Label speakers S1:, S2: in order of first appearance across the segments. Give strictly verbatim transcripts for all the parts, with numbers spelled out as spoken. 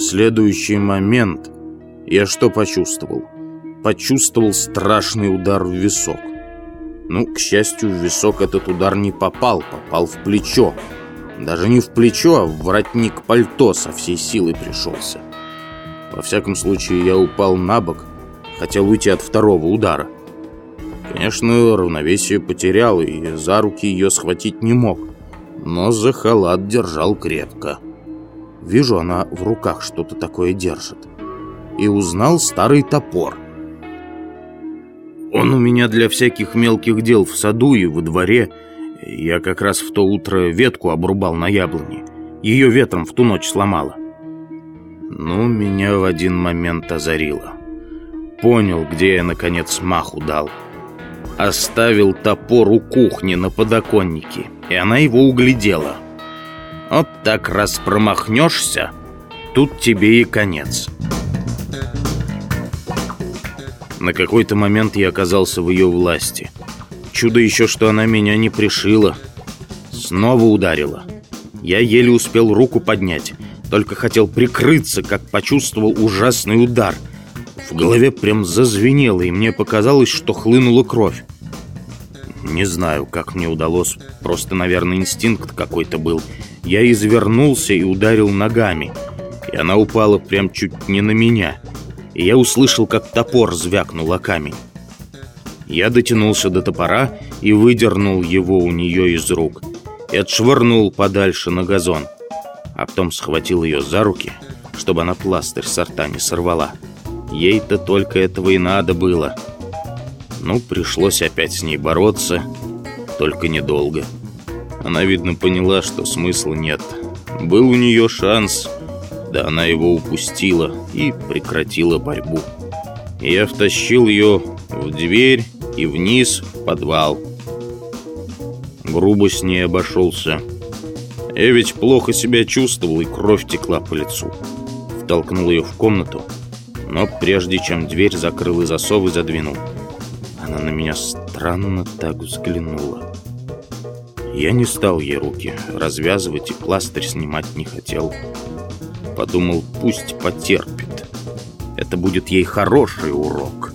S1: следующий момент я что почувствовал? Почувствовал страшный удар в висок. Ну, к счастью, в висок этот удар не попал, попал в плечо. Даже не в плечо, а в воротник пальто со всей силой пришелся. Во всяком случае, я упал на бок, хотел уйти от второго удара. Конечно, равновесие потерял и за руки ее схватить не мог, но за халат держал крепко. Вижу, она в руках что-то такое держит. И узнал старый топор. Он у меня для всяких мелких дел в саду и во дворе. Я как раз в то утро ветку обрубал на яблоне. Ее ветром в ту ночь сломало. Ну, меня в один момент озарило. Понял, где я, наконец, маху дал. Оставил топор у кухни на подоконнике, и она его углядела. Вот так раз промахнешься, тут тебе и конец. На какой-то момент я оказался в ее власти. Чудо еще, что она меня не пришила. Снова ударила. Я еле успел руку поднять. Только хотел прикрыться, как почувствовал ужасный удар. В голове прям зазвенело, и мне показалось, что хлынула кровь. Не знаю, как мне удалось. Просто, наверное, инстинкт какой-то был. Я извернулся и ударил ногами. И она упала прям чуть не на меня. И я услышал, как топор звякнул о камень. Я дотянулся до топора и выдернул его у нее из рук. И отшвырнул подальше на газон. А потом схватил ее за руки, чтобы она пластырь со рта не сорвала. Ей-то только этого и надо было. Ну, пришлось опять с ней бороться, только недолго. Она, видно, поняла, что смысла нет. Был у нее шанс, да она его упустила и прекратила борьбу. И я втащил ее в дверь и вниз в подвал. Грубо с ней обошелся. Я ведь плохо себя чувствовал, и кровь текла по лицу. Втолкнул ее в комнату, но прежде чем дверь закрыл и засовы задвинул, она на меня странно так взглянула. Я не стал ей руки развязывать и пластырь снимать не хотел. Подумал, пусть потерпит. Это будет ей хороший урок.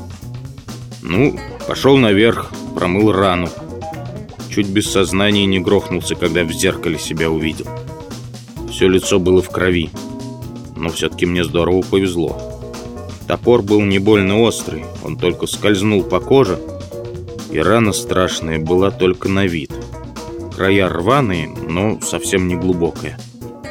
S1: Ну, пошел наверх, промыл рану. Чуть без сознания не грохнулся, когда в зеркале себя увидел. Все лицо было в крови. Но все-таки мне здорово повезло. Топор был не больно острый, он только скользнул по коже, и рана страшная была только на вид. Края рваные, но совсем не глубокая.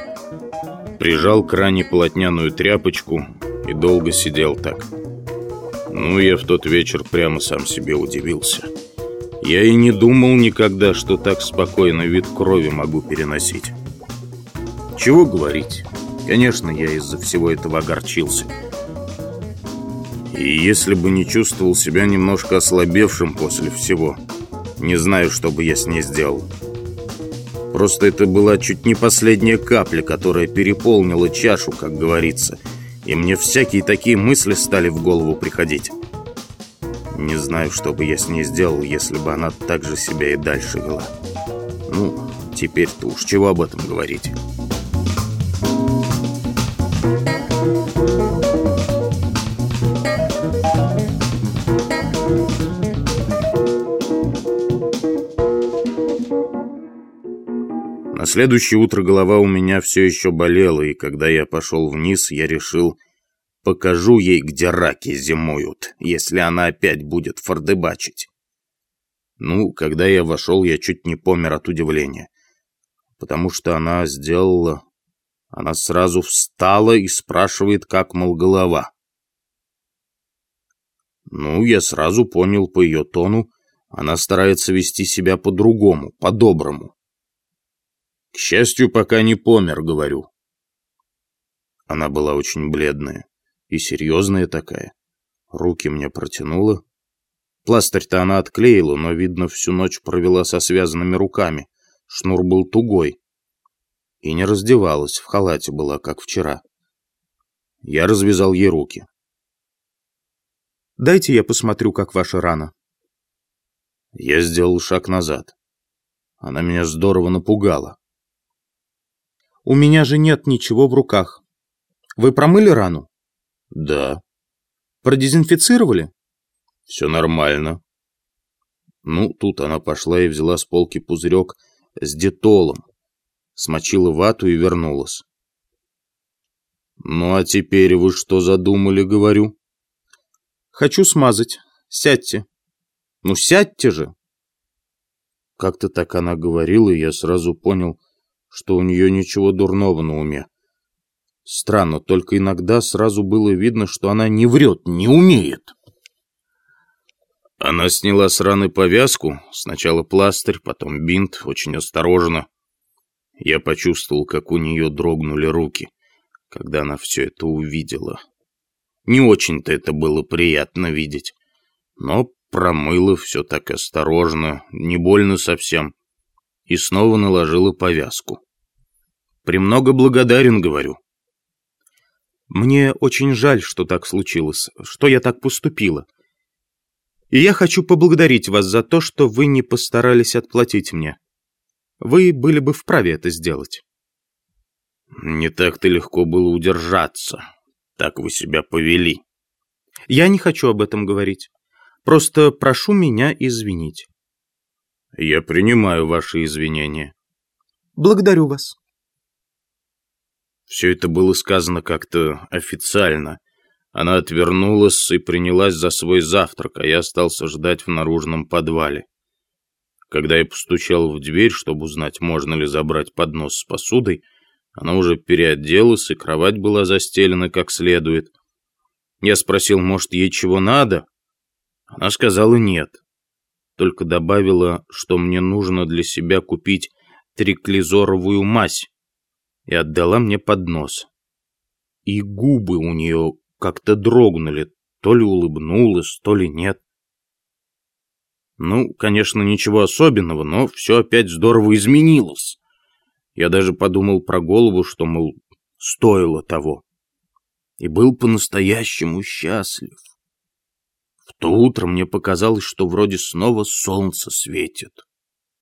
S1: Прижал к ране полотняную тряпочку и долго сидел так. Ну, я в тот вечер прямо сам себе удивился. Я и не думал никогда, что так спокойно вид крови могу переносить. Чего говорить? Конечно, я из-за всего этого огорчился. И если бы не чувствовал себя немножко ослабевшим после всего, не знаю, что бы я с ней сделал. Просто это была чуть не последняя капля, которая переполнила чашу, как говорится. И мне всякие такие мысли стали в голову приходить. Не знаю, что бы я с ней сделал, если бы она так же себя и дальше вела. Ну, теперь-то уж чего об этом говорить. На следующее утро голова у меня все еще болела, и когда я пошел вниз, я решил, покажу ей, где раки зимуют, если она опять будет фордыбачить. Ну, когда я вошел, я чуть не помер от удивления, потому что она сделала... Она сразу встала и спрашивает, как, мол, голова. Ну, я сразу понял по ее тону, она старается вести себя по-другому, по-доброму. К счастью, пока не помер, говорю. Она была очень бледная и серьезная такая. Руки мне протянула. Пластырь-то она отклеила, но, видно, всю ночь провела со связанными руками. Шнур был тугой. И не раздевалась, в халате была, как вчера. Я развязал ей руки. «Дайте я посмотрю, как ваша рана». Я сделал шаг назад. Она меня здорово напугала. «У меня же нет ничего в руках.
S2: Вы промыли рану?
S1: Да.
S2: Продезинфицировали?
S1: Все нормально. Ну, тут она пошла и взяла с полки пузырек с детолом, смочила вату и вернулась. Ну, а теперь вы что задумали, говорю?
S2: Хочу смазать. Сядьте. Ну, сядьте же.
S1: Как-то так она говорила, и я сразу понял, что у нее ничего дурного на уме. Странно, только иногда сразу было видно, что она не врет, не умеет. Она сняла с раны повязку, сначала пластырь, потом бинт, очень осторожно. Я почувствовал, как у нее дрогнули руки, когда она все это увидела. Не очень-то это было приятно видеть, но промыла все так осторожно, не больно совсем, и снова наложила повязку. «Премного благодарен», — говорю.
S2: Мне очень жаль, что так случилось, что я так поступила. И я хочу поблагодарить вас за то, что вы не постарались отплатить мне. Вы были бы вправе это сделать.
S1: Не так-то легко было удержаться. Так вы себя повели.
S2: Я не хочу об этом говорить. Просто прошу меня извинить.
S1: Я принимаю ваши извинения.
S2: Благодарю вас.
S1: Все это было сказано как-то официально. Она отвернулась и принялась за свой завтрак, а я остался ждать в наружном подвале. Когда я постучал в дверь, чтобы узнать, можно ли забрать поднос с посудой, она уже переоделась, и кровать была застелена как следует. Я спросил, может, ей чего надо? Она сказала нет. Только добавила, что мне нужно для себя купить триклизоровую мазь, и отдала мне поднос. И губы у нее как-то дрогнули, то ли улыбнулась, то ли нет. Ну, конечно, ничего особенного, но все опять здорово изменилось. Я даже подумал про голову, что, мол, стоило того. И был по-настоящему счастлив. В то утро мне показалось, что вроде снова солнце светит.